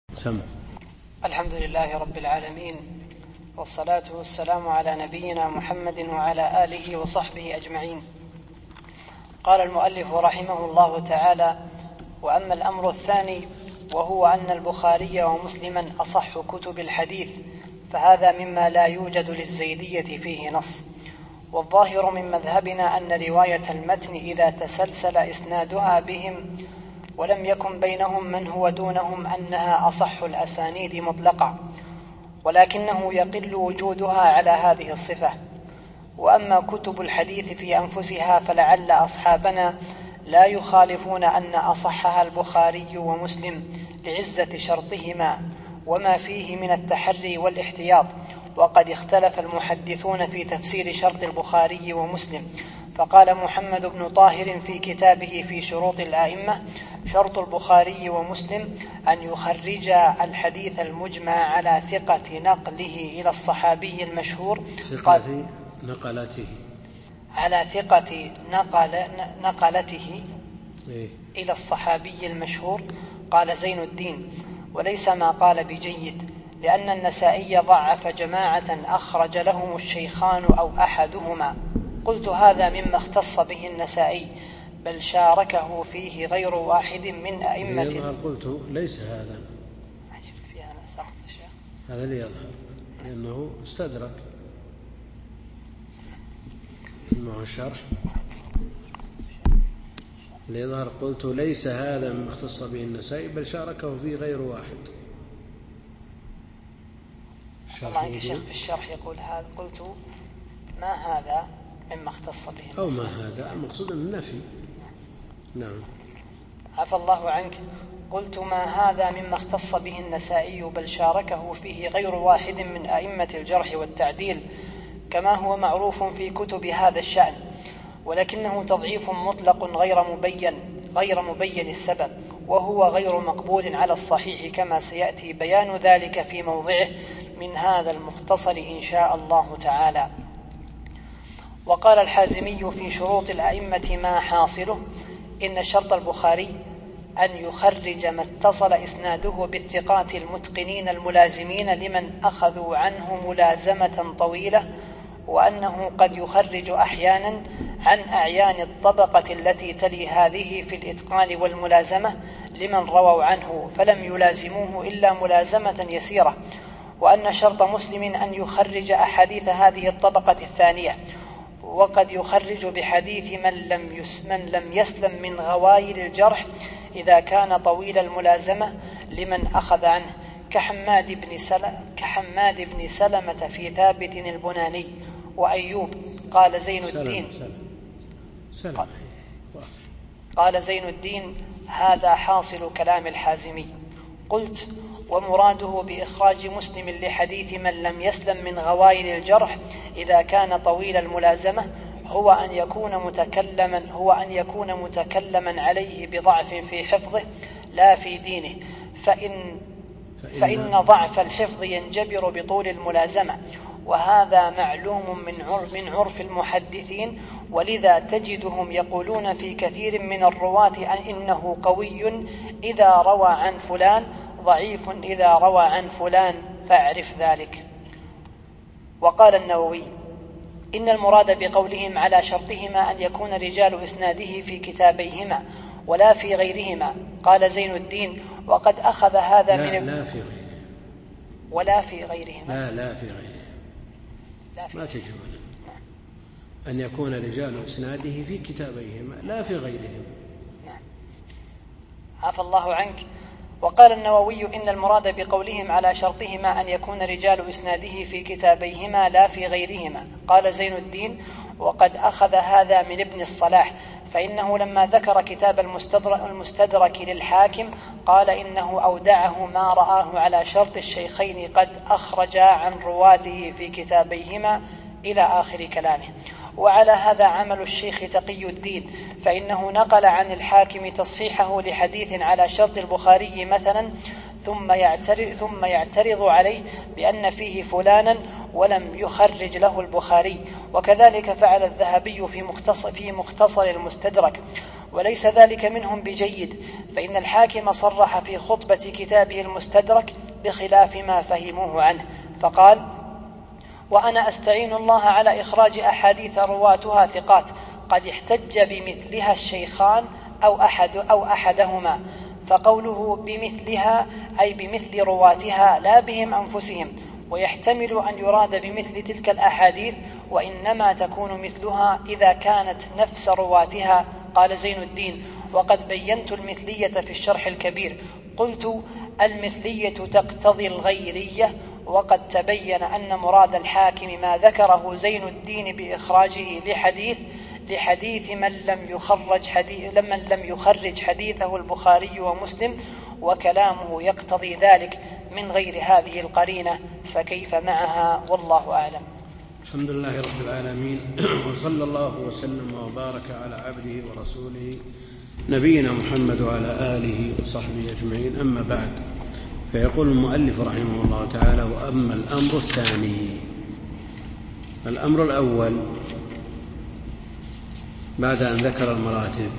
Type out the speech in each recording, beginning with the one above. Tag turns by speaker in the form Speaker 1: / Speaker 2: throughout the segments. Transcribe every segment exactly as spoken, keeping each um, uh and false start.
Speaker 1: سمع.
Speaker 2: الحمد لله رب العالمين، والصلاة والسلام على نبينا محمد وعلى آله وصحبه أجمعين. قال المؤلف رحمه الله تعالى: وأما الأمر الثاني وهو أن البخاري ومسلما أصح كتب الحديث، فهذا مما لا يوجد للزيدية فيه نص. والظاهر من مذهبنا أن رواية المتن إذا تسلسل إسنادها بهم ولم يكن بينهم من هو دونهم أنها أصح الأسانيد مطلقا، ولكنه يقل وجودها على هذه الصفة. وأما كتب الحديث في أنفسها فلعل أصحابنا لا يخالفون أن أصحها البخاري ومسلم لعزة شرطهما وما فيه من التحري والاحتياط. وقد اختلف المحدثون في تفسير شرط البخاري ومسلم، فقال محمد بن طاهر في كتابه في شروط الآئمة: شرط البخاري ومسلم أن يخرجا الحديث المجمع على ثقة نقله إلى الصحابي المشهور،
Speaker 1: ثقة نقلته
Speaker 2: على ثقة نقل نقلته
Speaker 1: إيه؟
Speaker 2: إلى الصحابي المشهور. قال زين الدين: وليس ما قال بجيد، لأن النسائي ضعف جماعة أخرج لهم الشيخان أو أحدهما. قلت: هذا مما اختص به النسائي، بل شاركه فيه غير واحد من أئمة.
Speaker 1: يظهر قلت ليس هذا،
Speaker 2: فيها نسخت الشيخ،
Speaker 1: هذا اللي يظهر لأنه استدرك معه الشرح. اللي يظهر قلت ليس هذا مما اختص به النسائي، بل شاركه فيه غير واحد.
Speaker 2: طبعا الشيخ في الشرح يقول هذا، قلت ما هذا مما اختص به النسائي،
Speaker 1: أو ما هذا المقصود النفي. نعم.
Speaker 2: عفى الله عنك. قلت ما هذا مما اختص به النسائي، بل شاركه فيه غير واحد من أئمة الجرح والتعديل، كما هو معروف في كتب هذا الشأن، ولكنه تضعيف مطلق غير مبين غير مبين السبب، وهو غير مقبول على الصحيح، كما سيأتي بيان ذلك في موضعه من هذا المختصر إن شاء الله تعالى. وقال الحازمي في شروط الأئمة ما حاصله: إن شرط البخاري أن يخرج ما اتصل إسناده بالثقات المتقنين الملازمين لمن أخذوا عنه ملازمة طويلة، وأنه قد يخرج أحيانا عن أعيان الطبقة التي تلي هذه في الإتقان والملازمة لمن رووا عنه فلم يلازموه إلا ملازمة يسيرة. وأن شرط مسلم أن يخرج أحاديث هذه الطبقة الثانية، وقد يخرج بحديث من لم, يس من لم يسلم من غوايل الجرح إذا كان طويل الملازمة لمن أخذ عنه، كحماد بن, سل... كحماد بن سلمة في ثابت البناني وأيوب. قال زين الدين
Speaker 1: سلم. سلم. سلم.
Speaker 2: قال زين الدين: هذا حاصل كلام الحازمي. قلت: ومراده بإخراج مسلم لحديث من لم يسلم من غوايل الجرح إذا كان طويل الملازمة هو أن يكون متكلما هو أن يكون متكلما عليه بضعف في حفظه لا في دينه، فإن فإن ضعف الحفظ ينجبر بطول الملازمة، وهذا معلوم من عرف, من عرف المحدثين، ولذا تجدهم يقولون في كثير من الرواة أن إنه قوي إذا روى عن فلان، ضعيف إذا روى عن فلان، فاعرف ذلك. وقال النووي: إن المراد بقولهم على شرطهما أن يكون رجال إسناده في كتابيهما ولا في غيرهما. قال زين الدين: وقد أخذ هذا
Speaker 1: لا
Speaker 2: من
Speaker 1: لا في غيره
Speaker 2: ولا في غيرهما
Speaker 1: لا لا في غيره لا في ما تجي أن يكون رجال إسناده في كتابيهما لا في غيرهم.
Speaker 2: نعم. عفى الله عنك. وقال النووي: إن المراد بقولهم على شرطهما أن يكون رجال إسناده في كتابيهما لا في غيرهما. قال زين الدين: وقد أخذ هذا من ابن الصلاح، فإنه لما ذكر كتاب المستدرك للحاكم قال إنه أودعه ما رآه على شرط الشيخين قد أخرجا عن رواته في كتابيهما إلى آخر كلامه. وعلى هذا عمل الشيخ تقي الدين، فإنه نقل عن الحاكم تصحيحه لحديث على شرط البخاري مثلا، ثم يعترض, ثم يعترض عليه بأن فيه فلانا ولم يخرج له البخاري. وكذلك فعل الذهبي في مختصر, في مختصر المستدرك. وليس ذلك منهم بجيد، فإن الحاكم صرح في خطبة كتابه المستدرك بخلاف ما فهموه عنه، فقال: وأنا أستعين الله على إخراج أحاديث رواتها ثقات قد احتج بمثلها الشيخان أو أحد أو أحدهما، فقوله بمثلها أي بمثل رواتها لا بهم أنفسهم، ويحتمل أن يراد بمثل تلك الأحاديث، وإنما تكون مثلها إذا كانت نفس رواتها. قال زين الدين: وقد بينت المثلية في الشرح الكبير، قلت: المثلية تقتضي الغيرية، وقد تبين أن مراد الحاكم ما ذكره زين الدين بإخراجه لحديث لحديث من لم يخرج حديث لمن لم يخرج حديثه البخاري ومسلم، وكلامه يقتضي ذلك من غير هذه القرينة، فكيف معها؟ والله أعلم.
Speaker 1: الحمد لله رب العالمين، وصلى الله وسلم وبارك على عبده ورسوله نبينا محمد وعلى آله وصحبه أجمعين، أما بعد، فيقول المؤلف رحمه الله تعالى: وأما الأمر الثاني. الأمر الأول بعد أن ذكر المراتب،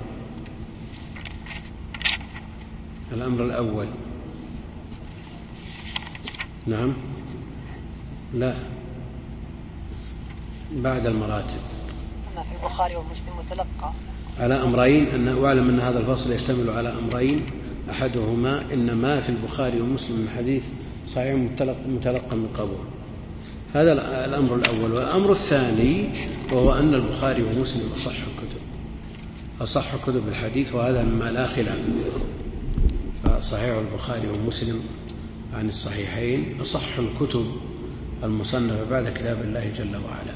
Speaker 1: الأمر الأول نعم لا بعد المراتب
Speaker 2: أما في البخاري ومسلم متلقى
Speaker 1: على أمرين، أن واعلم أن هذا الفصل يشتمل على أمرين، أحدهما إن ما في البخاري ومسلم من حديث صحيح متلقى من قبول، هذا الأمر الأول. والأمر الثاني وهو أن البخاري ومسلم أصح كتب أصح كتب الحديث، وهذا مما لا خلاف فيه، فصحيح البخاري ومسلم عن الصحيحين أصح الكتب المصنفة بعد كتاب الله جل وعلا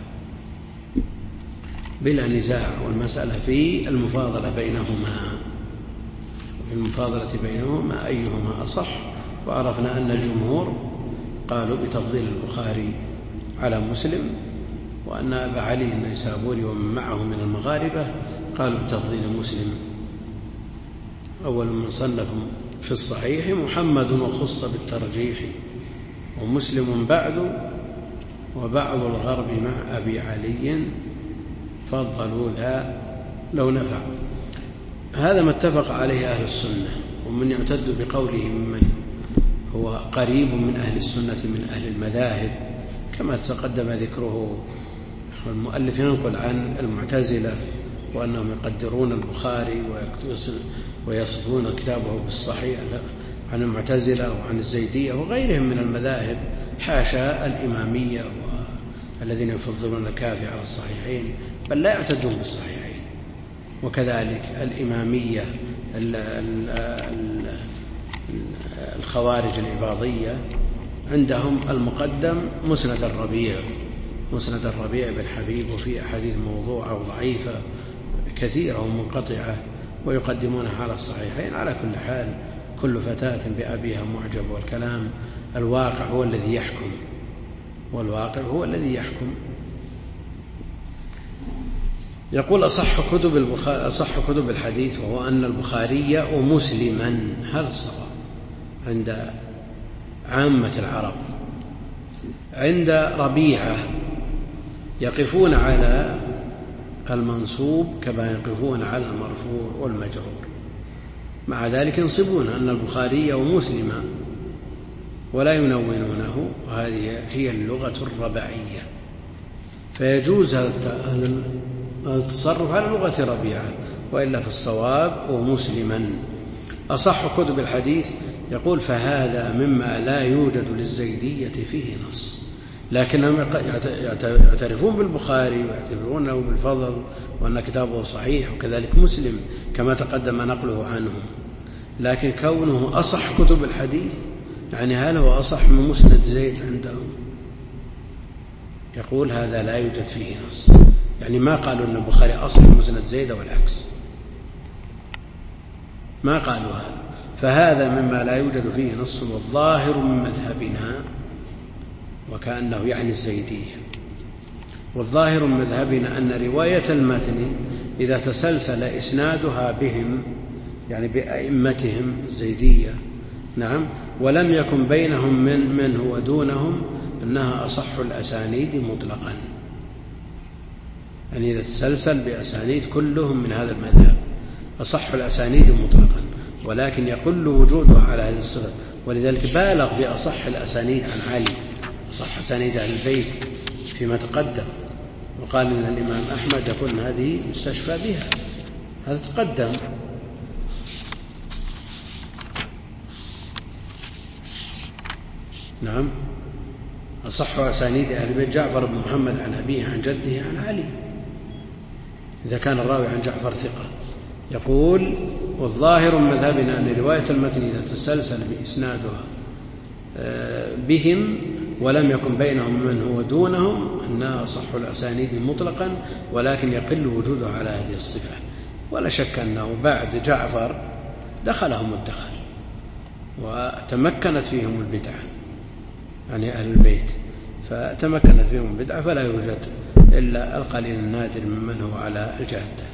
Speaker 1: بلا نزاع، والمسألة في المفاضلة بينهما في المفاضلة بينهما أيهما أصح. وعرفنا أن الجمهور قالوا بتفضيل البخاري على مسلم، وأن أبا علي النيسابوري ومن معه من المغاربة قالوا بتفضيل مسلم. أول من صنف في الصحيح محمد وخص بالترجيح، ومسلم بعد، وبعض الغرب مع أبي علي فضلوا ذا لو نفع. هذا ما اتفق عليه أهل السنة، ومن يعتد بقوله من هو قريب من أهل السنة من أهل المذاهب، كما تقدم ذكره. المؤلف ينقل عن المعتزلة وأنهم يقدرون البخاري ويصفون كتابه بالصحيح عن المعتزلة وعن الزيدية وغيرهم من المذاهب، حاشا الإمامية الذين يفضلون الكافي على الصحيحين، بل لا يعتدون بالصحيحين. وكذلك الإمامية الخوارج الإباضية عندهم المقدم مسند الربيع مسند الربيع بن حبيب، وفي أحاديث موضوعة وضعيفة كثيرة ومنقطعة ويقدمونها على الصحيحين. على كل حال كل فتاة بأبيها معجب، والكلام الواقع هو الذي يحكم والواقع هو الذي يحكم. يقول أصح كتب البخاري أصح كتب الحديث، وهو أن البخاري ومسلما. هذا الصواب عند عامة العرب. عند ربيعة يقفون على المنصوب كما يقفون على المرفوع والمجرور، مع ذلك ينصبون أن البخاري ومسلما ولا ينونونه، وهذه هي اللغة الربعية، فيجوز هذا التصرف على لغة ربيعة، وإلا في الصواب ومسلما. أصح كتب الحديث يقول فهذا مما لا يوجد للزيدية فيه نص، لكنهم يعترفون بالبخاري ويعتبرونه بالفضل وأن كتابه صحيح، وكذلك مسلم كما تقدم نقله عنهم. لكن كونه أصح كتب الحديث يعني هل هو أصح من مسند زيد عندهم؟ يقول هذا لا يوجد فيه نص، يعني ما قالوا أن البخاري أصح من مسند زيد والعكس، ما قالوا هذا. فهذا مما لا يوجد فيه نص، والظاهر من مذهبنا، وكأنه يعني الزيدية، والظاهر من مذهبنا أن رواية المتن إذا تسلسل إسنادها بهم يعني بأئمتهم الزيدية نعم ولم يكن بينهم من من هو دونهم أنها أصح الأسانيد مطلقا، يعني إذا تسلسل بأسانيد كلهم من هذا المذهب أصح الأسانيد مطلقا، ولكن يقل وجودها على هذه الصفة، ولذلك بالغ بأصح الأسانيد عن علي، أصح أسانيد أهل البيت فيما تقدم، وقال إن الإمام أحمد يقول إن هذه مستشفى بها، هذا تقدم. نعم، أصح أسانيد أهل البيت جعفر بن محمد عن أبيه عن جده عن علي، إذا كان الراوي عن جعفر ثقة. يقول: والظاهر من مذهبنا أن رواية المتن إذا تسلسل بإسنادها بهم ولم يكن بينهم من هو دونهم أنها أصح الأسانيد مطلقا، ولكن يقل وجودها على هذه الصفة. ولا شك أنه بعد جعفر دخلهم الدخل وتمكنت فيهم البدعة، يعني أهل البيت فتمكنت فيهم البدعة، فلا يوجد إلا القليل النادر ممن هو على الجادة،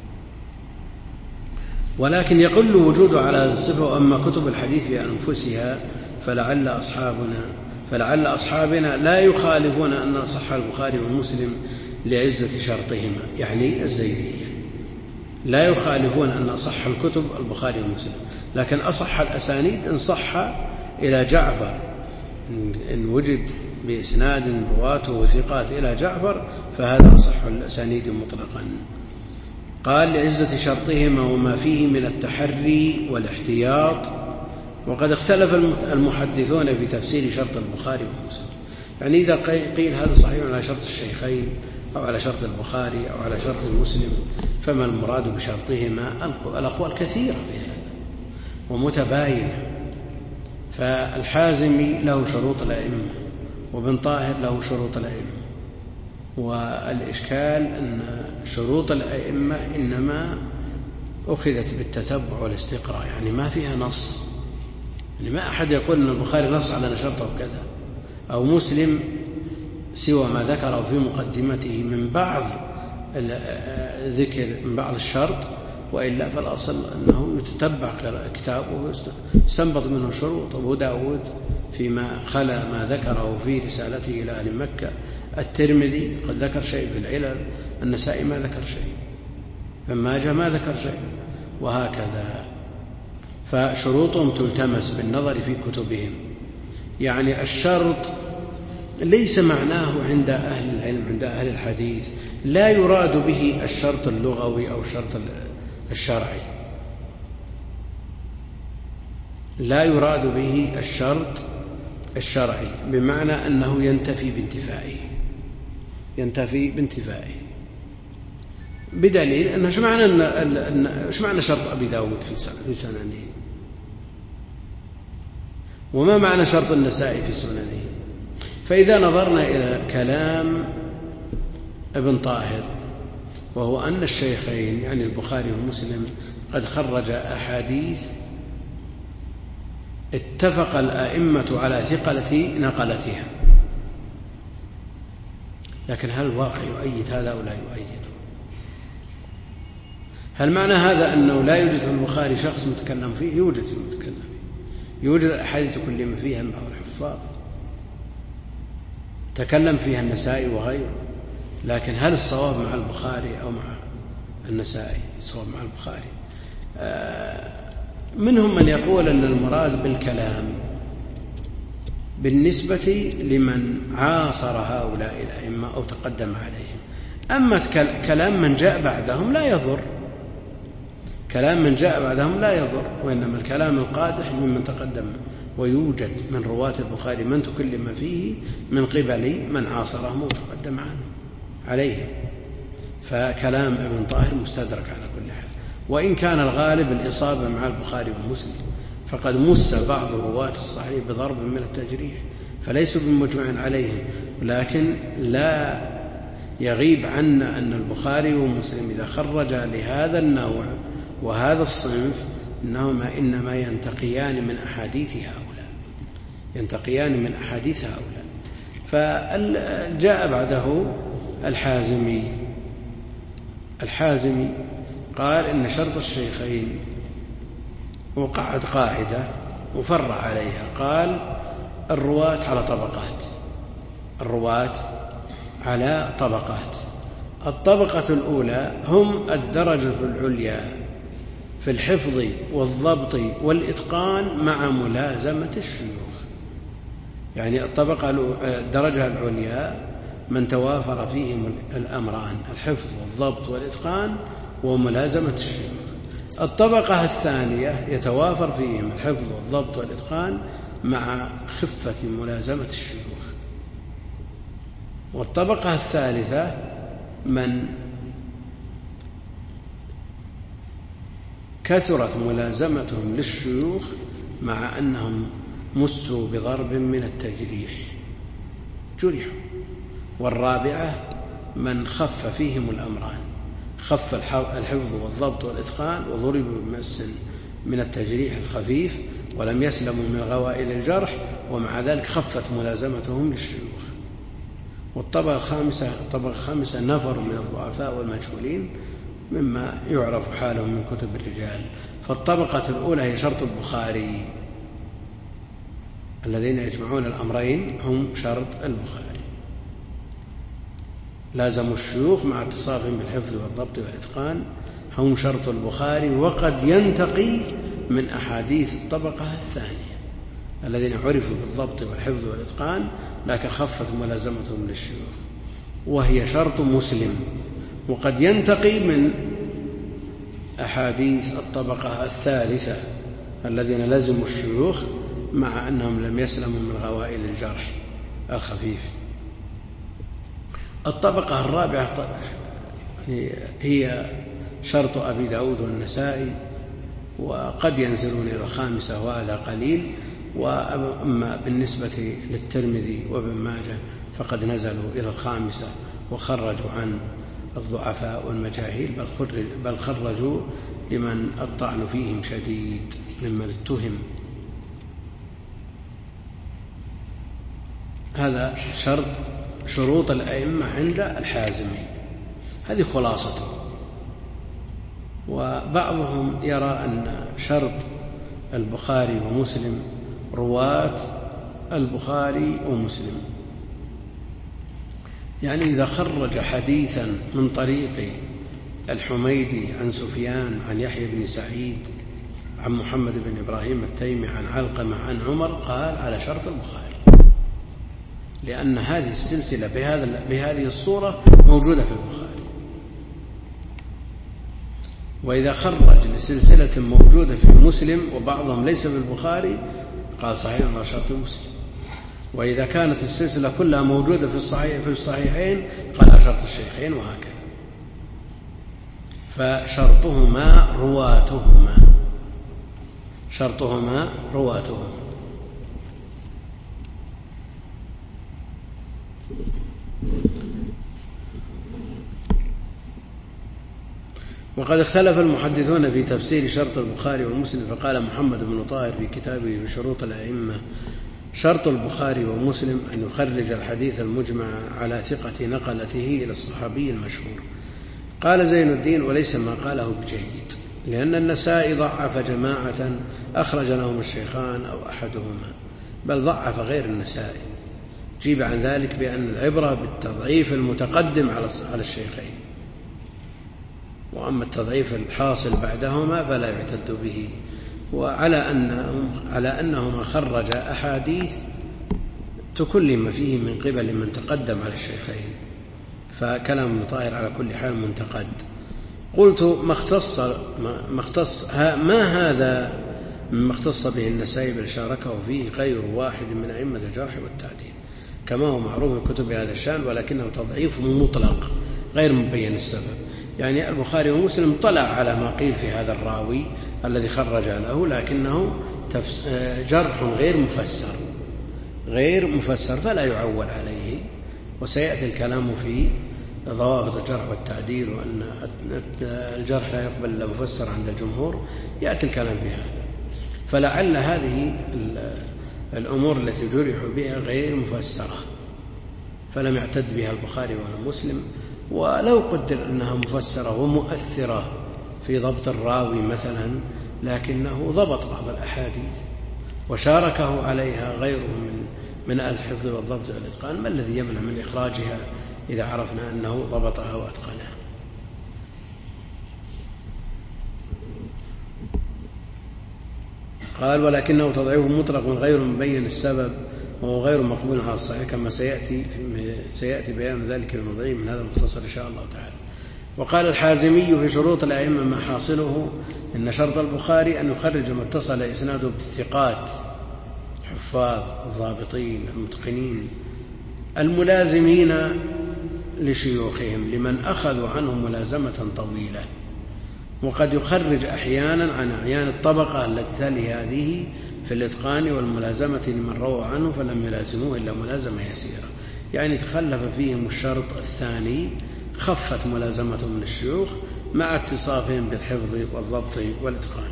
Speaker 1: ولكن يقل وجوده على هذه الصفة. وأما كتب الحديث في أنفسها فلعل أصحابنا فلعل أصحابنا لا يخالفون أن صح البخاري ومسلم لعزة شرطهما، يعني الزيدية لا يخالفون أن أصح الكتب البخاري ومسلم، لكن أصح الأسانيد إن صح إلى جعفر، إن وجد بإسناد رواته وثقات إلى جعفر فهذا أصح الأسانيد مطلقا. قال: لعزة شرطهما وما فيه من التحري والاحتياط. وقد اختلف المحدثون في تفسير شرط البخاري ومسلم، يعني إذا قيل هذا صحيح على شرط الشيخين أو على شرط البخاري أو على شرط المسلم، فما المراد بشرطهما؟ الأقوال كثيرة في هذا ومتباينة. فالحازمي له شروط الأئمة، وابن طاهر له شروط الأئمة، والإشكال أن شروط الأئمة إنما أخذت بالتتبع والاستقراء، يعني ما فيها نص، يعني ما أحد يقول أن البخاري نص على نشرته كذا، أو مسلم سوى ما ذكره في مقدمته من بعض ذكر من بعض الشرط، وإلا فالأصل أنه يتتبع كتابه ويستنبط منه شروط. أبو داود فيما خلا ما ذكره في رسالته إلى أهل مكة، الترمذي قد ذكر شيء في العلل، النسائي ما ذكر شيء، ابن ماجه ما ذكر شيء، وهكذا. فشروطهم تلتمس بالنظر في كتبهم. يعني الشرط ليس معناه عند أهل العلم، عند أهل الحديث لا يراد به الشرط اللغوي أو الشرط الشرعي، لا يراد به الشرط الشرعي بمعنى أنه ينتفي بانتفائه، ينتفي بانتفائه بدليل أنه شو معنى أن شو معنى شرط أبي داود في سننه، وما معنى شرط النسائي في سننه. فإذا نظرنا إلى كلام ابن طاهر، وهو أن الشيخين يعني البخاري ومسلم قد خرج أحاديث اتفق الآئمة على ثقة نقلتها، لكن هل الواقع يؤيد هذا أو لا يؤيده؟ هل معنى هذا أنه لا يوجد في البخاري شخص متكلم فيه؟ يوجد في المتكلم فيه، يوجد الأحاديث كل ما فيها من بعض الحفاظ تكلم فيها النسائي وغيره، لكن هل الصواب مع البخاري أو مع النسائي؟ الصواب مع البخاري. منهم من يقول أن المراد بالكلام بالنسبة لمن عاصر هؤلاء الأئمة أو تقدم عليهم، أما كلام من جاء بعدهم لا يضر، كلام من جاء بعدهم لا يضر، وإنما الكلام القادح ممن تقدم، ويوجد من رواة البخاري من تكلم فيه من قبل من عاصرهم وتقدم عنه عليهم. فكلام ابن طاهر مستدرك على كل حال، وإن كان الغالب الإصابة مع البخاري ومسلم، فقد مس بعض رواة الصحيح بضرب من التجريح فليسوا بمجمع عليهم، لكن لا يغيب عنا أن البخاري ومسلم إذا خرجا لهذا النوع وهذا الصنف إنهما إنما ينتقيان من أحاديث هؤلاء، ينتقيان من أحاديث هؤلاء. فجاء بعده الحازمي الحازمي قال إن شرط الشيخين، وقعد قاعدة وفرع عليها، قال الرواة على طبقات، الرواة على طبقات. الطبقة الأولى هم الدرجة العليا في الحفظ والضبط والإتقان مع ملازمة الشيوخ. يعني الطبقة الدرجة العليا من توافر فيهم الأمران، الحفظ والضبط والإتقان وملازمة الشيوخ. الطبقة الثانية يتوافر فيهم الحفظ والضبط والإتقان مع خفة ملازمة الشيوخ. والطبقة الثالثة من كثرت ملازمتهم للشيوخ مع أنهم مسوا بضرب من التجريح، جرحوا. والرابعة من خف فيهم الأمران، خف الحفظ والضبط والإتقان وضربوا بمس من التجريح الخفيف ولم يسلموا من غوائل الجرح، ومع ذلك خفت ملازمتهم للشيوخ. والطبقة الخامسة الطبقة الخامسة نفر من الضعفاء والمجهولين مما يعرف حالهم من كتب الرجال. فالطبقة الأولى هي شرط البخاري، الذين يجمعون الأمرين هم شرط البخاري، لازموا الشيوخ مع اتصافهم بالحفظ والضبط والإتقان، هم شرط البخاري. وقد ينتقي من أحاديث الطبقة الثانية الذين عرفوا بالضبط والحفظ والإتقان لكن خفت ملازمتهم للشيوخ، وهي شرط مسلم. وقد ينتقي من أحاديث الطبقة الثالثة الذين لزموا الشيوخ مع أنهم لم يسلموا من غوائل الجرح الخفيف. الطبقة الرابعة هي شرط أبي داود والنسائي، وقد ينزلون إلى الخامسة وهذا قليل. وأما بالنسبة للترمذي وابن ماجه فقد نزلوا إلى الخامسة وخرجوا عن الضعفاء والمجاهيل، بل خرجوا لمن الطعن فيهم شديد ممن اتهم. هذا شرط شروط الأئمة عند الحازمي، هذه خلاصته. وبعضهم يرى أن شرط البخاري ومسلم رواة البخاري ومسلم، يعني إذا خرج حديثا من طريق الحميدي عن سفيان عن يحيى بن سعيد عن محمد بن إبراهيم التيمي عن علقمة عن عمر قال على شرط البخاري، لأن هذه السلسلة بهذا بهذه الصورة موجودة في البخاري. وإذا خرج لسلسلة موجودة في مسلم وبعضهم ليس في البخاري قال صحيح على شرط مسلم. وإذا كانت السلسلة كلها موجودة في الصحيح في الصحيحين قال على شرط الشيخين، وهكذا. فشرطهما رواتهما شرطهما رواتهما وقد اختلف المحدثون في تفسير شرط البخاري ومسلم. فقال محمد بن طاهر في كتابه بشروط الأئمة: شرط البخاري ومسلم أن يخرج الحديث المجمع على ثقة نقلته إلى الصحابي المشهور. قال زين الدين: وليس ما قاله بجيد، لأن النسائي ضعف جماعة أخرج لهم الشيخان أو أحدهما، بل ضعف غير النسائي. جيب عن ذلك بأن العبرة بالتضعيف المتقدم على الشيخين، وأما التضعيف الحاصل بعدهما فلا يعتد به. وعلى أنهم على أنهما خرج أحاديث تكلم فيه من قبل من تقدم على الشيخين، فكلام ابن طاهر على كل حال منتقد. قلت: ما اختص ما اختص ما هذا مما اختص به النسائي بل شاركه فيه غير واحد من أئمة الجرح والتعديل، كما هو معروف من كتب هذا الشأن، ولكنه تضعيف مطلق غير مبين السبب. يعني البخاري ومسلم طلع على ما قيل في هذا الراوي الذي خرج له، لكنه جرح غير مفسر غير مفسر فلا يعول عليه. وسيأتي الكلام في ضوابط الجرح والتعديل، وأن الجرح لا يقبل إلا مفسر عند الجمهور، يأتي الكلام في هذا. فلعل هذه الأمور التي جرحوا بها غير مفسرة فلم يعتد بها البخاري ولا مسلم. ولو قدر أنها مفسرة ومؤثرة في ضبط الراوي مثلا، لكنه ضبط بعض الأحاديث وشاركه عليها غيره من من الحفظ والضبط والإتقان، ما الذي يمنع من إخراجها إذا عرفنا أنه ضبطها وأتقنها؟ قال ولكنه تضعيف مطلق غير مبين السبب وهو غير مقبول على الصحيح كما سيأتي, سيأتي بيان ذلك المضيع من هذا المختصر إن شاء الله تعالى. وقال الحازمي في شروط الأئمة ما حاصله إن شرط البخاري أن يخرج ما اتصل إسناده بالثقات الحفاظ الضابطين المتقنين الملازمين لشيوخهم لمن أخذوا عنهم ملازمة طويلة. وقد يخرج أحيانا عن أعيان الطبقة التي تلي هذه في الإتقان والملازمة لمن روى عنه فلم يلازموه إلا ملازمة يسيرة، يعني تخلف فيهم الشرط الثاني خفت ملازمتهم من الشيوخ مع اتصافهم بالحفظ والضبط والإتقان،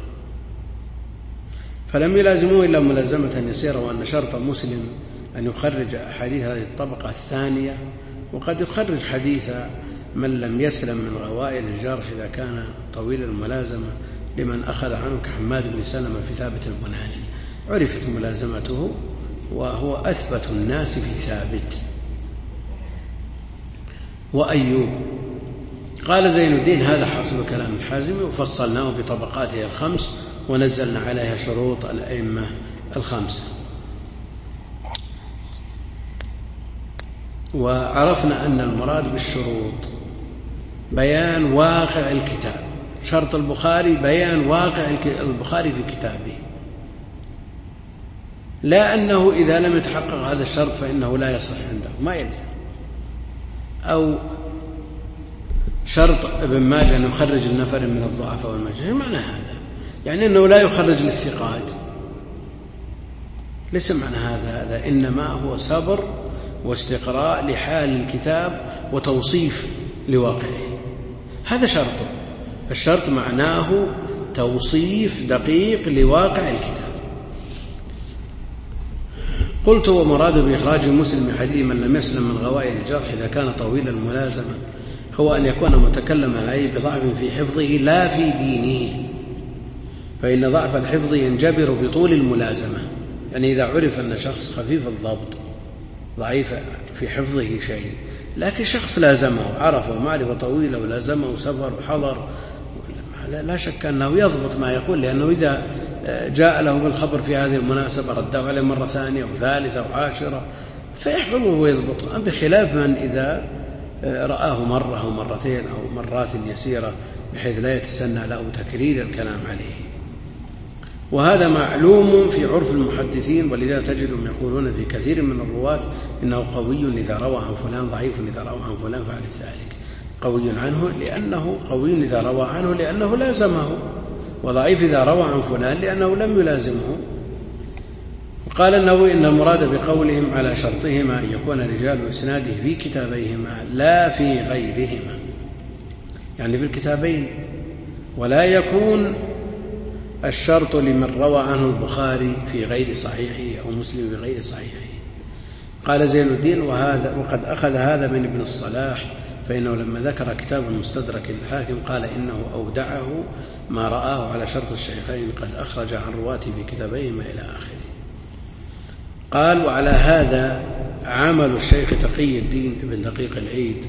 Speaker 1: فلم يلازموه إلا ملازمة يسيرة. وأن شرط مسلم أن يخرج أحاديث هذه الطبقة الثانية، وقد يخرج حديث من لم يسلم من غوائل الجرح إذا كان طويل الملازمة لمن أخذ عنه كحماد بن سلمة في ثابت البناني عرفت ملازمته وهو أثبت الناس في ثابت. وأيوب قال زين الدين هذا حاصل كلام الحازمي وفصلناه بطبقاته الخمس ونزلنا عليها شروط الأئمة الخمسة. وعرفنا أن المراد بالشروط بيان واقع الكتاب. شرط البخاري بيان واقع البخاري في كتابه، لا أنه إذا لم يتحقق هذا الشرط فإنه لا يصح عنده، ما يلزم. أو شرط ابن ماجه أن يخرج النفر من الضعفاء والمجهول، معنى هذا يعني أنه لا يخرج للثقات، ليس معنى هذا هذا إنما هو صبر واستقراء لحال الكتاب وتوصيف لواقعه، هذا شرطه. الشرط معناه توصيف دقيق لواقع الكتاب. قلت ومراد بإخراج المسلم حديث من لم يسلم من غوائل الجرح إذا كان طويل الملازمة هو أن يكون متكلما عليه بضعف في حفظه لا في دينه، فإن ضعف الحفظ ينجبر بطول الملازمة، يعني إذا عرف أن شخص خفيف الضبط ضعيف في حفظه شيء لكن شخص لازمه عرفه معرفة طويلة ولازمه سفر وحضر، لا شك أنه يضبط ما يقول، لأنه إذا جاء له بالخبر في هذه المناسبة رده عليه مرة ثانية وثالثة وعاشرة فيحفظه ويضبطه، بخلاف من إذا رآه مرة أو مرتين أو مرات يسيرة بحيث لا يتسنى له تكرير الكلام عليه. وهذا معلوم في عرف المحدثين، ولذا تجدهم يقولون في كثير من الرواة إنه قوي إذا روى عن فلان، ضعيف إذا روى عن فلان، فعرف ذلك. قوي عنه لأنه قوي إذا روى عنه لأنه لازمه، وضعيف إذا روى عن فلان لأنه لم يلازمه. وقال النووي إن المراد بقولهم على شرطهما أن يكون رجال إسناده في كتابيهما لا في غيرهما، يعني في الكتابين، ولا يكون الشرط لمن روى عنه البخاري في غير صحيحه أو مسلم في غير صحيحه. قال زين الدين وهذا وقد أخذ هذا من ابن الصلاح، فإنه لما ذكر كتاب المستدرك للحاكم قال إنه أودعه ما رآه على شرط الشيخين قد أخرج عن رواته في كتابيهما إلى آخره. قال وعلى هذا عمل الشيخ تقي الدين ابن دقيق العيد،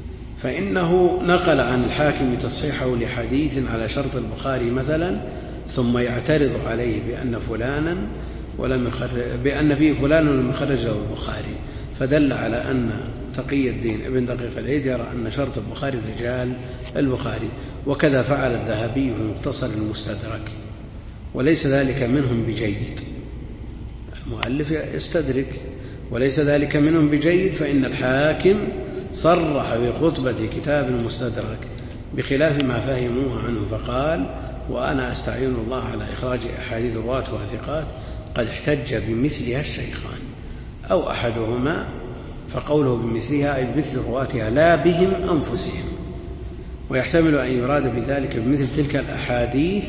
Speaker 1: فإنه نقل عن الحاكم تصحيحه لحديث على شرط البخاري مثلا، ثم يعترض عليه بأن فلانا ولم يخرج بأن فيه فلان ولم يخرجه البخاري، فدل على أن تقي الدين ابن دقيق العيد يرى أن شرط البخاري رجال البخاري، وكذا فعل الذهبي في مختصر المستدرك، وليس ذلك منهم بجيد. المؤلف يستدرك وليس ذلك منهم بجيد، فإن الحاكم صرح بخطبة كتاب المستدرك بخلاف ما فهموه عنه، فقال وأنا أستعين الله على إخراج أحاديث رواتها ثقات قد احتج بمثلها الشيخان أو أحدهما، فقوله بمثلها أي بمثل رواتها لا بهم أنفسهم، ويحتمل أن يراد بذلك بمثل تلك الأحاديث،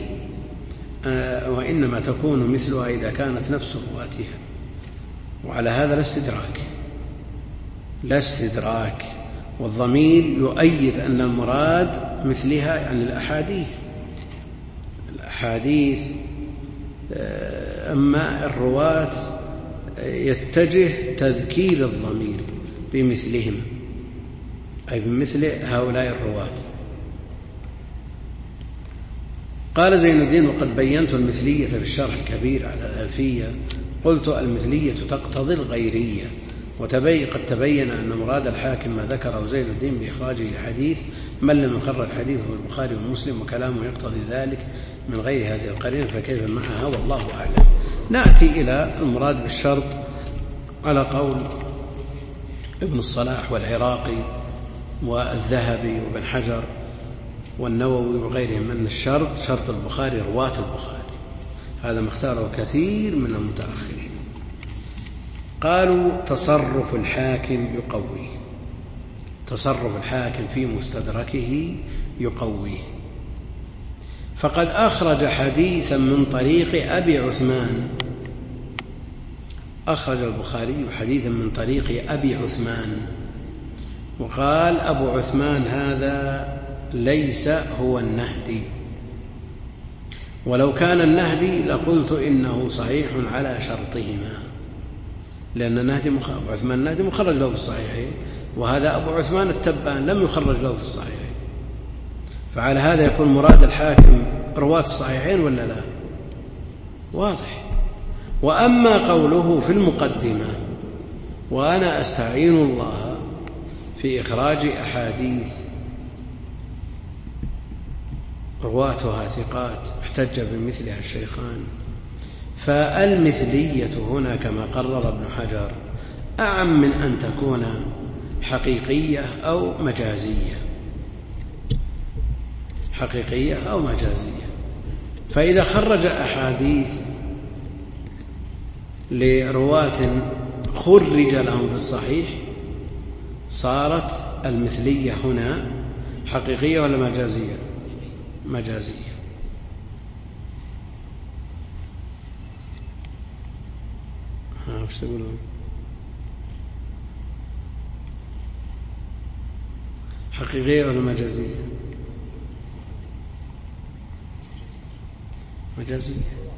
Speaker 1: وإنما تكون مثلها إذا كانت نفس رواتها. وعلى هذا لا استدراك لا استدراك والضمير يؤيد أن المراد مثلها يعني الأحاديث الأحاديث أما الرواة يتجه تذكير الضمير بمثلهم أي بمثل هؤلاء الرواة. قال زين الدين: وقد بينت المثلية في الشرح الكبير على الألفية، قلت: المثلية تقتضي الغيرية، وتبي قد تبين أن مراد الحاكم ما ذكره زين الدين بإخراجه الحديث من لم يخرج حديثه في البخاري ومسلم، وكلامه يقتضي ذلك من غير هذه القرينة، فكيف معها والله أعلم. نأتي إلى المراد بالشرط على قول ابن الصلاح والعراقي والذهبي وابن حجر والنووي وغيرهم أن الشرط شرط البخاري رواة البخاري، هذا ما اختاره كثير من المتأخرين. قالوا: تصرف الحاكم يقويه، تصرف الحاكم في مستدركه يقويه، فقد أخرج حديثا من طريق أبي عثمان، أخرج البخاري حديثا من طريق أبي عثمان، وقال أبو عثمان هذا ليس هو النهدي، ولو كان النهدي لقلت إنه صحيح على شرطهما، لأن النهدي مخ... أبو عثمان النهدي مخرج له في الصحيحين، وهذا أبو عثمان التبان لم يخرج له في الصحيحين، فعلى هذا يكون مراد الحاكم رواة الصحيحين ولا لا؟ واضح. وأما قوله في المقدمة: وأنا أستعين الله في إخراج أحاديث رواتها ثقات احتج بمثلها الشيخان، فالمثلية هنا كما قرر ابن حجر أعم من أن تكون حقيقية أو مجازية، حقيقية أو مجازية. فإذا خرج أحاديث لرواة خرج لهم في الصحيح صارت المثلية هنا حقيقية ولا مجازية؟ مجازية. ها وش تقولون؟ حقيقية ولا مجازية؟ مجازية.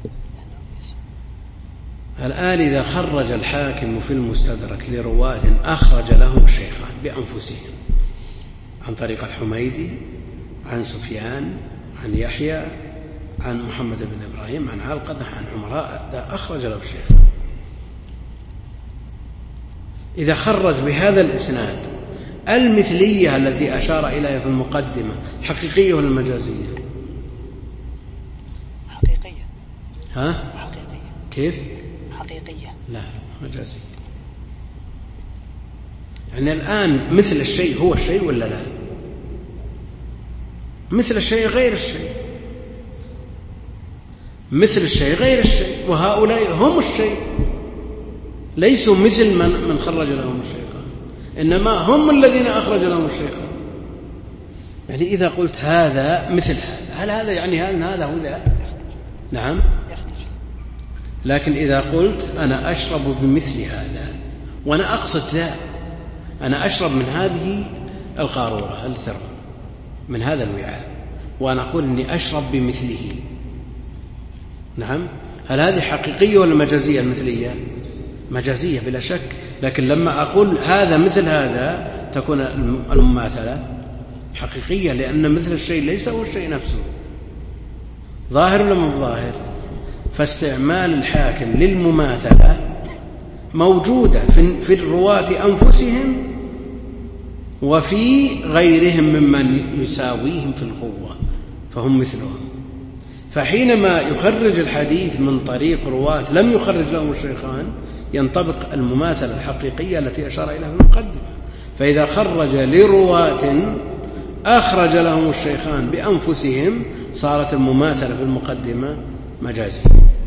Speaker 1: الآن إذا خرج الحاكم في المستدرك لرواة أخرج لهم الشيخان بأنفسهم عن طريق الحميدي عن سفيان عن يحيى عن محمد بن إبراهيم عن علقمة عن عمراء، أخرج له الشيخ. إذا خرج بهذا الإسناد المثلية التي أشار إليها في المقدمة حقيقية ولا مجازية؟
Speaker 2: حقيقية.
Speaker 1: ها؟
Speaker 2: حقيقية.
Speaker 1: كيف؟
Speaker 2: حقيقية.
Speaker 1: لا، مجازية. يعني الآن مثل الشيء هو الشيء ولا لا؟ مثل الشيء غير الشيء، مثل الشيء غير الشيء، وهؤلاء هم الشيء، ليسوا مثل من, من خرج لهم الشيخان، إنما هم الذين أخرج لهم الشيخان. يعني إذا قلت هذا مثل هذا، هل هذا يعني هل هذا هو ذا؟ نعم. لكن إذا قلت أنا أشرب بمثل هذا وأنا أقصد ذا، أنا أشرب من هذه القارورة الثرم من هذا الوعاء وأنا أقول إني أشرب بمثله، نعم، هل هذه حقيقية ولا مجازية؟ المثلية مجازية بلا شك، لكن لما أقول هذا مثل هذا تكون المماثلة حقيقية، لأن مثل الشيء ليس هو الشيء نفسه. ظاهر ولا مو ظاهر؟ فاستعمال الحاكم للمماثلة موجودة في الرواة أنفسهم وفي غيرهم ممن يساويهم في القوة، فهم مثلهم. فحينما يخرج الحديث من طريق رواة لم يخرج لهم الشيخان ينطبق المماثلة الحقيقية التي أشار إليها في المقدمة. فإذا خرج لرواة أخرج لهم الشيخان بأنفسهم صارت المماثلة في المقدمة مجازية.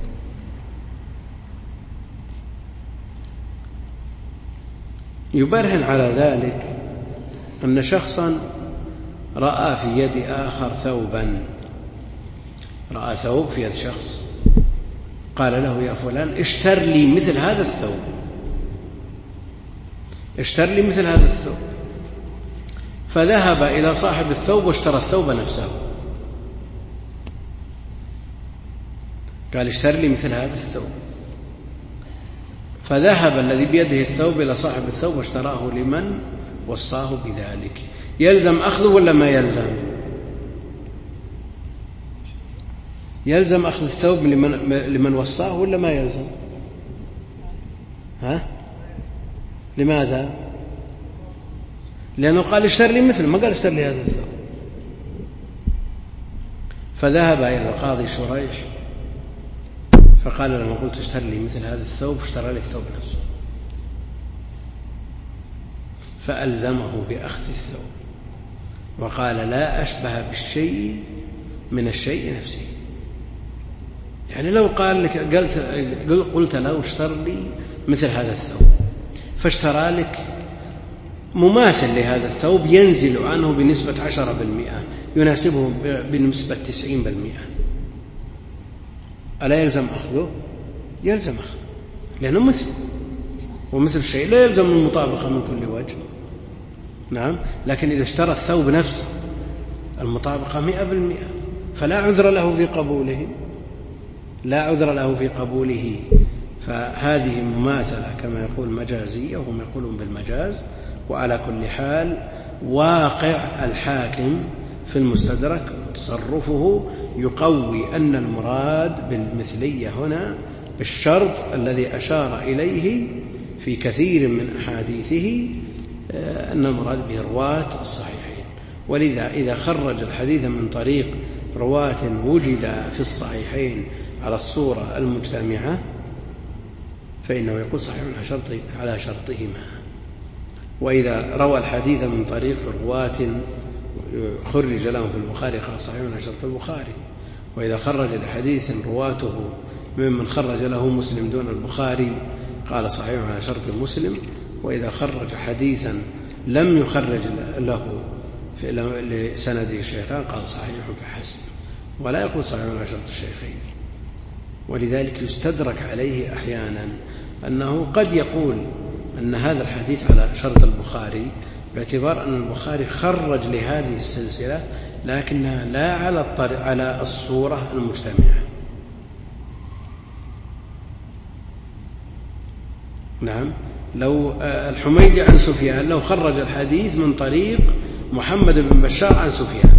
Speaker 1: يبرهن على ذلك أن شخصا رأى في يد آخر ثوبا، رأى ثوب في يد شخص، قال له يا فلان اشتر لي مثل هذا الثوب، اشتر لي مثل هذا الثوب، فذهب إلى صاحب الثوب واشترى الثوب نفسه، قال اشتر لي مثل هذا الثوب، فذهب الذي بيده الثوب إلى صاحب الثوب واشتراه لمن وصاه بذلك. يلزم أخذه ولا ما يلزم؟ يلزم أخذ الثوب لمن, لمن وصاه ولا ما يلزم؟ ها؟ لماذا؟ لأنه قال اشتر لي مثل، ما قال اشتر لي هذا الثوب. فذهب إلى القاضي شريح فقال له قلت اشتر لي مثل هذا الثوب، فاشترى لي الثوب نفسه، فألزمه بأخذ الثوب وقال لا أشبه بالشيء من الشيء نفسه. يعني لو قال لك قلت, قلت له اشتر لي مثل هذا الثوب فاشترى لك مماثل لهذا الثوب ينزل عنه بنسبة عشرة بالمئة يناسبه بنسبة تسعين بالمئة، ألا يلزم أخذه؟ يلزم أخذه لأنه مثل، ومثل الشيء لا يلزم المطابقة من كل وجه. نعم. لكن إذا اشترى الثوب نفسه المطابقة مئة بالمئة فلا عذر له في قبوله، لا عذر له في قبوله. فهذه مماثلة كما يقول مجازية وهم يقولون بالمجاز. وعلى كل حال واقع الحاكم في المستدرك تصرفه يقوي أن المراد بالمثلية هنا بالشرط الذي أشار إليه في كثير من أحاديثه أن المراد به رواة الصحيحين. ولذا إذا خرج الحديث من طريق رواة وجد في الصحيحين على الصورة المجتمعة فإنه يقول صحيح على شرطهما. وإذا روى الحديث من طريق رواة خرج لهم في البخاري قال صحيح على شرط البخاري. وإذا خرج الحديث رواته ممن خرج له مسلم دون البخاري قال صحيح على شرط مسلم. وإذا خرج حديثا لم يخرج له في لسنده الشيخان قال صحيح فحسب، ولا يقول صحيح على شرط الشيخين. ولذلك يستدرك عليه أحيانا أنه قد يقول أن هذا الحديث على شرط البخاري باعتبار أن البخاري خرج لهذه السلسلة لكنها لا على الطريق على الصورة المجتمعة. نعم. لو الحميدي عن سفيان لو خرج الحديث من طريق محمد بن بشار عن سفيان،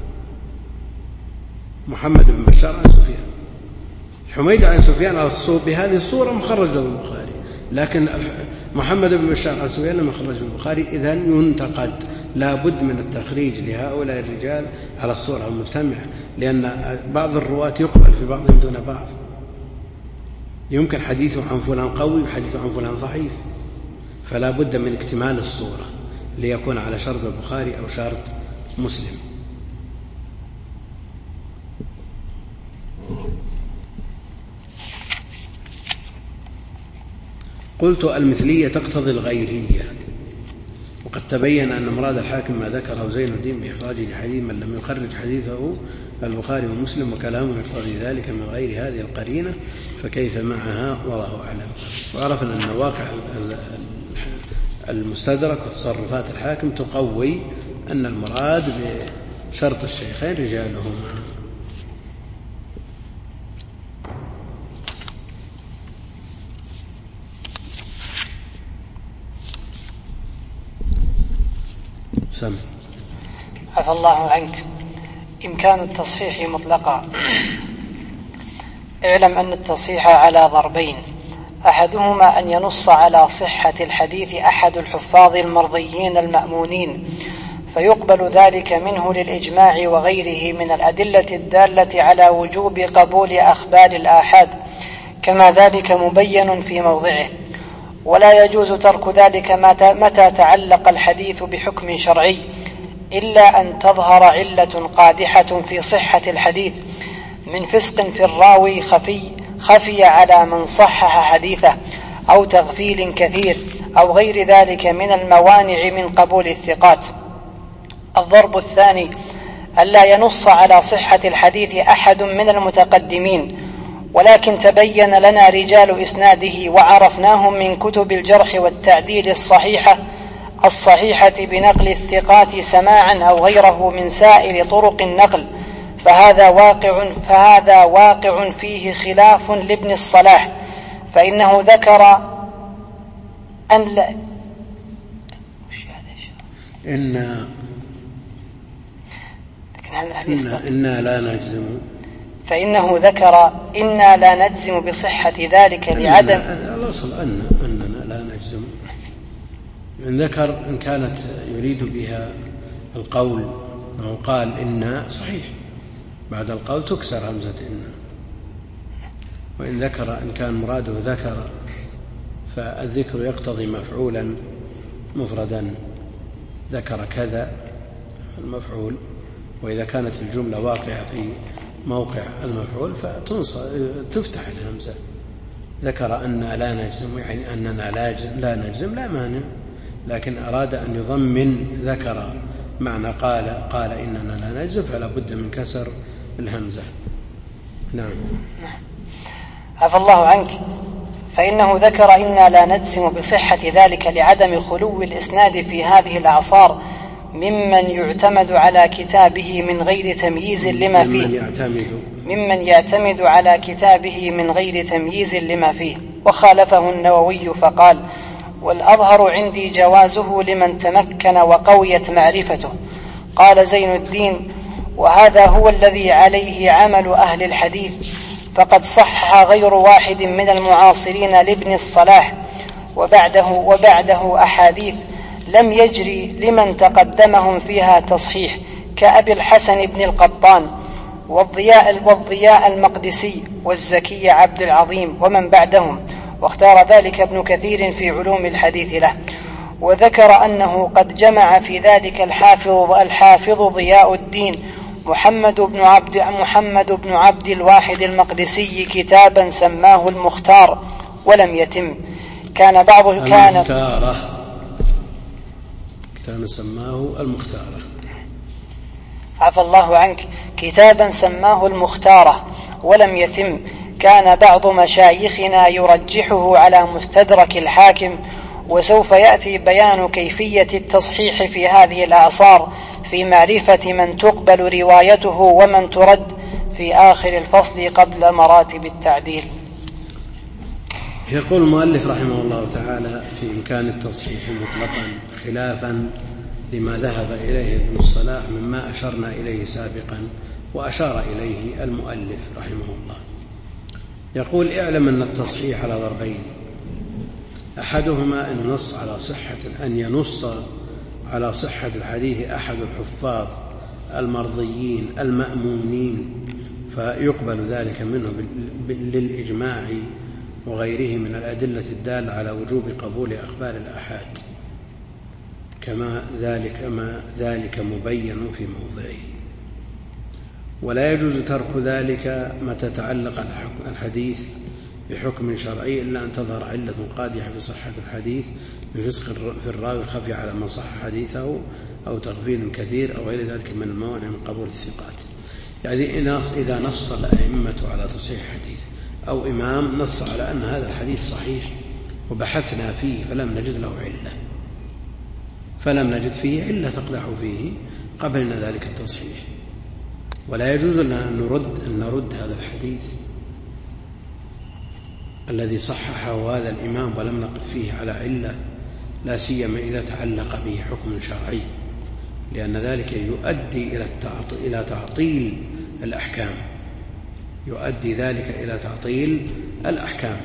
Speaker 1: محمد بن بشار عن سفيان، الحميدي عن سفيان على الصوب بهذه الصورة مخرج له البخاري، لكن محمد بن بشار عن سفيان لم يخرج البخاري. إذن ينتقد، لا بد من التخريج لهؤلاء الرجال على الصورة المجتمعة، لأن بعض الرواة يقبل في بعضهم دون بعض. يمكن حديثه عن فلان قوي وحديثه عن فلان ضعيف، فلا بد من اكتمال الصورة ليكون على شرط البخاري أو شرط مسلم. قلت المثلية تقتضي الغيرية، وقد تبين أن مراد الحاكم ما ذكره زين الدين بإخراج لحديث من لم يخرج حديثه البخاري ومسلم، وكلامه يقتضي ذلك من غير هذه القرينة، فكيف معها والله أعلم. وعرفنا أن واقع المستدرك وتصرفات الحاكم تقوي أن المراد بشرط الشيخين رجالهما. سم.
Speaker 2: عفى الله عنك. إمكان التصحيح مطلقا. اعلم أن التصحيح على ضربين، أحدهما أن ينص على صحة الحديث أحد الحفاظ المرضيين المأمونين فيقبل ذلك منه للإجماع وغيره من الأدلة الدالة على وجوب قبول أخبار الآحاد، كما ذلك مبين في موضعه. ولا يجوز ترك ذلك متى تعلق الحديث بحكم شرعي، إلا أن تظهر علة قادحة في صحة الحديث من فسق في الراوي خفي خفي على من صحح حديثه، أو تغفيل كثير، أو غير ذلك من الموانع من قبول الثقات. الضرب الثاني ألا ينص على صحة الحديث أحد من المتقدمين، ولكن تبين لنا رجال إسناده وعرفناهم من كتب الجرح والتعديل الصحيحة الصحيحة بنقل الثقات سماعا أو غيره من سائر طرق النقل، فهذا واقع فهذا واقع فيه خلاف لابن الصلاح، فإنه ذكر أن لا
Speaker 1: إن إنا لا نجزم
Speaker 2: فإنه ذكر إنا لا نجزم بصحة ذلك لعدم
Speaker 1: الأصل أن أننا لا نجزم. إن ذكر إن كانت يريد بها القول أو قال إنا صحيح، بعد القول تكسر همزة إنا. وإن ذكر إن كان مراده ذكر فالذكر يقتضي مفعولا مفردا، ذكر كذا المفعول. وإذا كانت الجملة واقعة في موقع المفعول فتفتح الهمزة. ذكر أن لا نجزم يعني أننا لا نجزم لا مانع، لكن أراد أن يضمن ذكر معنى قال قال إننا لا نجزم فلا بد من كسر الهمزة. نعم.
Speaker 2: عفى الله عنك. فإنه ذكر إنا لا نجزم بصحة ذلك لعدم خلو الإسناد في هذه الأعصار ممن يعتمد على كتابه من غير تمييز لما فيه
Speaker 1: ممن يعتمد,
Speaker 2: ممن يعتمد على كتابه من غير تمييز لما فيه. وخالفه النووي فقال: والأظهر عندي جوازه لمن تمكن وقويت معرفته. قال زين الدين: وهذا هو الذي عليه عمل أهل الحديث، فقد صحح غير واحد من المعاصرين لابن الصلاح وبعده, وبعده أحاديث لم يجري لمن تقدمهم فيها تصحيح كأبي الحسن بن القطان والضياء, والضياء المقدسي والزكي عبد العظيم ومن بعدهم، واختار ذلك ابن كثير في علوم الحديث له. وذكر أنه قد جمع في ذلك الحافظ, الحافظ ضياء الدين محمد بن عبد, محمد بن عبد الواحد المقدسي كتابا سماه المختار ولم يتم. كان بعض كان
Speaker 1: المختارة كان سماه المختارة
Speaker 2: عفى الله عنك كتابا سماه المختارة ولم يتم. كان بعض مشايخنا يرجحه على مستدرك الحاكم، وسوف يأتي بيان كيفية التصحيح في هذه الأعصار في معرفة من تقبل روايته ومن ترد في آخر الفصل قبل مراتب التعديل.
Speaker 1: يقول المؤلف رحمه الله تعالى: في إمكان التصحيح مطلقا خلافا لما ذهب إليه ابن الصلاح مما أشرنا إليه سابقا وأشار إليه المؤلف رحمه الله. يقول: اعلم أن التصحيح على ضربين: أحدهما أن ينص على صحة أن ينص على صحة الحديث أحد الحفاظ المرضيين المأمونين فيقبل ذلك منه للإجماع وغيره من الأدلة الدالة على وجوب قبول أخبار الآحاد، كما ذلك, ما ذلك مبين في موضعه. ولا يجوز ترك ذلك متى تعلق الحديث بحكم شرعي إلا أن تظهر علة قادحة في صحة الحديث بفسق في الراوي خفي على من صح حديثه أو تغفيل كثير أو غير ذلك من الموانع من قبول الثقات. يعني إذا نص الأئمة على تصحيح حديث أو إمام نص على أن هذا الحديث صحيح وبحثنا فيه فلم نجد له علة فلم نجد فيه علة تقدح فيه قبلنا ذلك التصحيح. ولا يجوز لنا أن نرد, أن نرد هذا الحديث الذي صححه هذا الإمام ولم نقف فيه على علة، لا سيما إذا تعلق به حكم شرعي، لأن ذلك يؤدي إلى تعطيل الأحكام يؤدي ذلك إلى تعطيل الأحكام.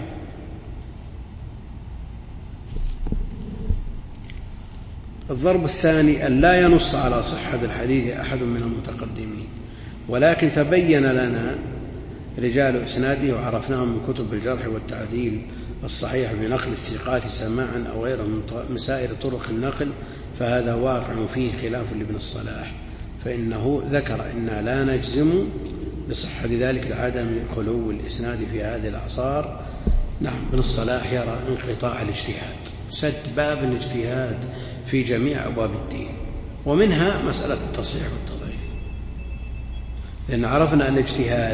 Speaker 1: الضرب الثاني: أن لا ينص على صحة الحديث أحد من المتقدمين ولكن تبين لنا رجال إسناده وعرفناهم من كتب الجرح والتعديل الصحيح بنقل الثقات سماعا أو غيره من سائر طرق النقل، فهذا واقع فيه خلاف لابن الصلاح، فإنه ذكر إنا لا نجزم بصحة ذلك لعدم خلو الإسناد في هذه الأعصار. نعم، ابن الصلاح يرى انقطاع الاجتهاد، سد باب الاجتهاد في جميع أبواب الدين، ومنها مسألة التصحيح والتضعيف، لأن عرفنا أن الاجتهاد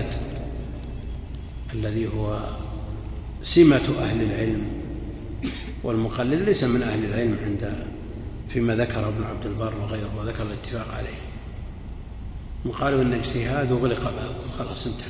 Speaker 1: الذي هو سمة أهل العلم والمقلد ليس من أهل العلم عند فيما ذكر ابن عبد البر وغيره وذكر الاتفاق عليه، وقالوا أن اجتهاد وغلق بابه خلاص انتهى.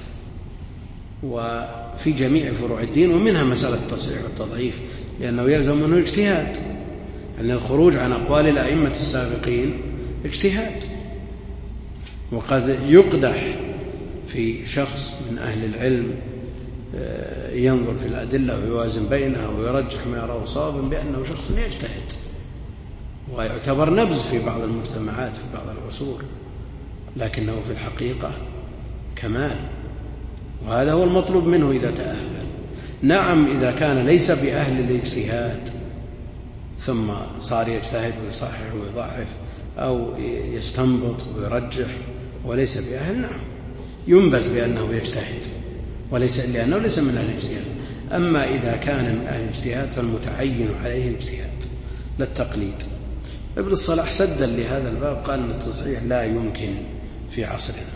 Speaker 1: وفي جميع فروع الدين ومنها مسألة التصحيح والتضعيف، لأنه يلزم منه اجتهاد، أن الخروج عن أقوال الأئمة السابقين اجتهاد، وقد يقدح في شخص من أهل العلم ينظر في الأدلة ويوازن بينها ويرجح ما يراه صوابا بأنه شخص يجتهد ويعتبر نبذ في بعض المجتمعات في بعض العصور، لكنه في الحقيقة كمال، وهذا هو المطلوب منه إذا تأهل. نعم إذا كان ليس بأهل الاجتهاد ثم صار يجتهد ويصحح ويضعف أو يستنبط ويرجح وليس بأهل، نعم ينبذ بأنه يجتهد وليس لأنه ليس من أهل الاجتهاد. أما إذا كان من أهل الاجتهاد فالمتعين عليه الاجتهاد لا التقليد. ابن الصلاح سدا لهذا الباب قال أن التصحيح لا يمكن في عصرنا،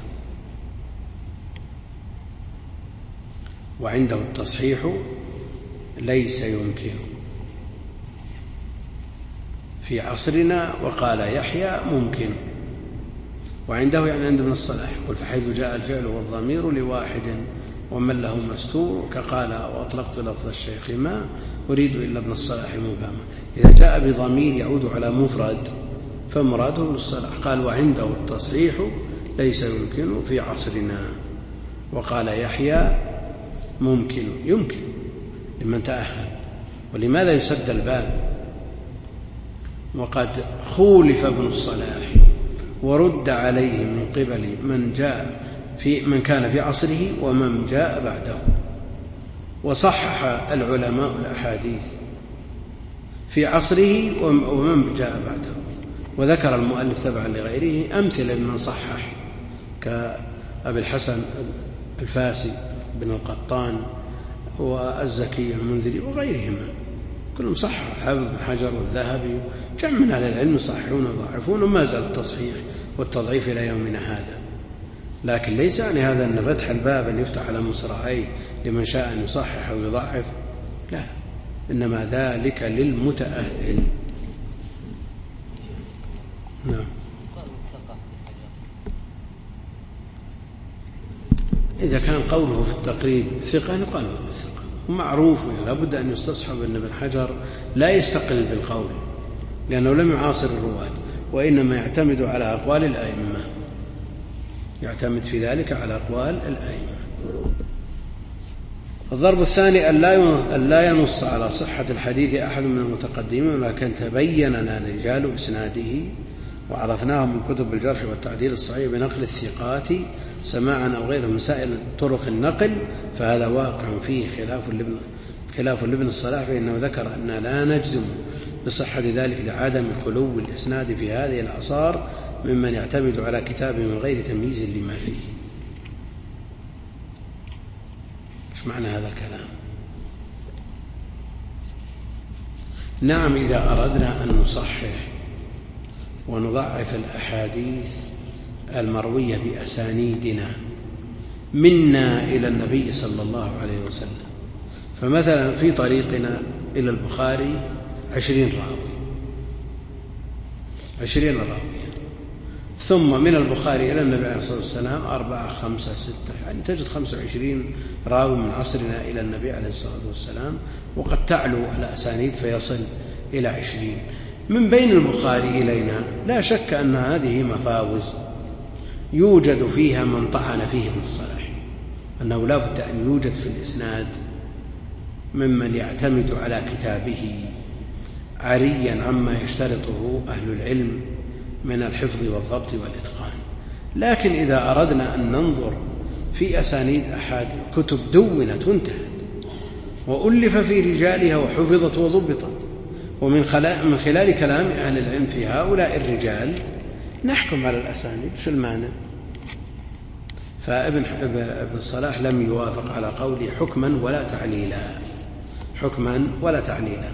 Speaker 1: وعنده التصحيح ليس يمكن في عصرنا، وقال يحيى ممكن، وعنده يعني عند ابن الصلاح يقول فحيث جاء الفعل والضمير لواحد ومن له مستور كقال وأطلقت لفظ الشيخ ما أريد إلا ابن الصلاح مبهما. إذا جاء بضمير يعود على مفرد فمراده ابن الصلاح. قال وعنده التصحيح ليس يمكن في عصرنا، وقال يحيى ممكن يمكن لمن تأهل. ولماذا يسد الباب وقد خولف ابن الصلاح ورد عليه من قبل من جاء في من كان في عصره ومن جاء بعده، وصحح العلماء الأحاديث في عصره ومن جاء بعده. وذكر المؤلف تبعا لغيره أمثلة من صحح كأبي الحسن الفاسي بن القطان والزكي المنذري وغيرهما، كلهم صحح. حافظ بن حجر والذهبي جمع من أهل العلم يصححون ويضعفون، وما زال التصحيح والتضعيف إلى يومنا هذا. لكن ليس يعني هذا أن فتح الباب أن يفتح على مصراعيه لمن شاء أن يصحح أو يضعف، لا، إنما ذلك للمتأهل. نعم. إذا كان قوله في التقريب ثقة يقال له ثقة، ومعروف لابد أن يستصحب أن ابن حجر لا يستقل بالقول لأنه لم يعاصر الرواة، وإنما يعتمد على أقوال الأئمة، يعتمد في ذلك على أقوال الأئمة. الضرب الثاني أن لا ينص على صحة الحديث أحد من المتقدمين، ولكن تبين لنا رجال إسناده وعرفناه من كتب الجرح والتعديل الصحيح بنقل الثقات سماعا أو غيره من سائر طرق النقل، فهذا واقع فيه خلاف لابن خلاف لابن الصلاح، فإنه ذكر أن لا نجزم بصحة ذلك لعدم خلو الإسناد في هذه الأعصار ممن يعتمد على كتابه من غير تمييز لما فيه. ايش معنى هذا الكلام؟ نعم إذا أردنا أن نصحح ونضعف الأحاديث المروية بأسانيدنا منا إلى النبي صلى الله عليه وسلم، فمثلا في طريقنا إلى البخاري عشرين راوي عشرين راوي ثم من البخاري إلى النبي عليه الصلاة والسلام أربعة خمسة ستة، يعني تجد خمسة وعشرين راوي من عصرنا إلى النبي عليه الصلاة والسلام، وقد تعلو الأسانيد فيصل إلى عشرين. من بين البخاري إلينا لا شك أن هذه مفاوز يوجد فيها من طعن فيه ابن الصلاح، أنه لا بد أن يوجد في الإسناد ممن يعتمد على كتابه عريا عما يشترطه أهل العلم من الحفظ والضبط والإتقان. لكن إذا أردنا أن ننظر في أسانيد أحد كتب دونت وانتهت وألف في رجالها وحفظت وضبطت، ومن من خلال كلام أهل العلم في هؤلاء الرجال نحكم على الأسانيد، شو المعنى؟ فابن ابن الصلاح لم يوافق على قوله حكما ولا تعليلا، حكما ولا تعليلا.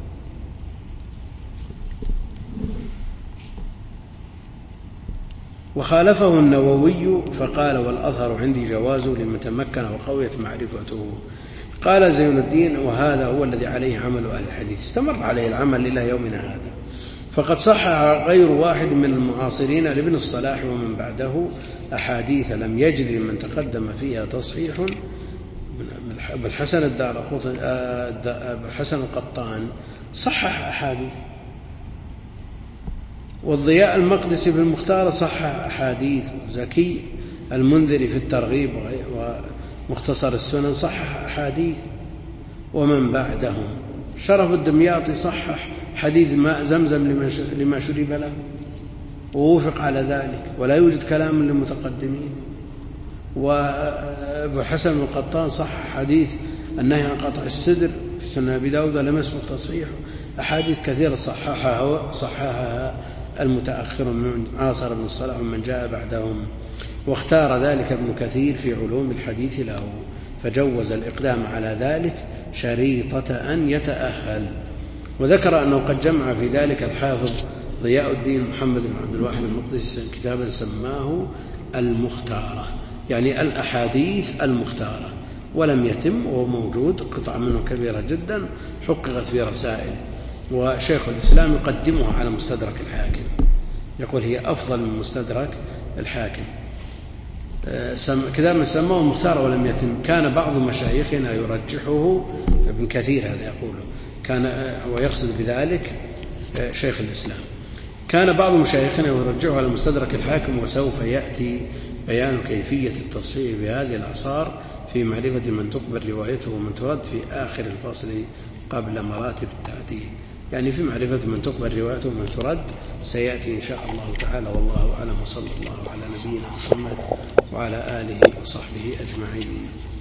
Speaker 1: وخالفه النووي فقال والأظهر عندي جوازه لمن تمكن وقويت معرفته. قال زين الدين وهذا هو الذي عليه عمل أهل الحديث، استمر عليه العمل إلى يومنا هذا، فقد صحح غير واحد من المعاصرين لابن الصلاح ومن بعده أحاديث لم يجد من تقدم فيها تصحيح. ابن الحسن الدارقطني ابن الحسن القطان صحح أحاديث، والضياء المقدسي في المختار صحح أحاديث، زكي المنذري في الترغيب ومختصر السنن صحح أحاديث، ومن بعدهم شرف الدمياطي صحح حديث ماء زمزم لما شرب له ووفق على ذلك، ولا يوجد كلام للمتقدمين. وابو الحسن القطان صحح حديث النهي عن قطع السدر في سنن أبي داود لم يسبق تصحيحه. أحاديث كثيرة صححها صححها المتأخر من عاصر بن الصلاح ومن جاء بعدهم، واختار ذلك ابن كثير في علوم الحديث له، فجوز الإقدام على ذلك شريطة أن يتأهل. وذكر أنه قد جمع في ذلك الحافظ ضياء الدين محمد بن عبد الواحد المقدسي كتابا سماه المختارة، يعني الأحاديث المختارة، ولم يتم وهو موجود، قطع منه كبيرة جدا حققت في رسائل، وشيخ الإسلام يقدمها على مستدرك الحاكم، يقول هي أفضل من مستدرك الحاكم. كتاب سماه المختار ولم يتم. كان بعض مشايخنا يرجحه، ابن كثير هذا يقوله، كان ويقصد بذلك شيخ الإسلام، كان بعض مشايخنا يرجحه على مستدرك الحاكم، وسوف يأتي بيان كيفية التصحيح بهذه الأعصار في معرفة من تقبل روايته ومن ترد في آخر الفصل قبل مراتب التعديل، يعني في معرفة من تقبل روايته ومن ترد سيأتي إن شاء الله تعالى، والله أعلم، وصلى الله على نبينا محمد وعلى آله وصحبه أجمعين.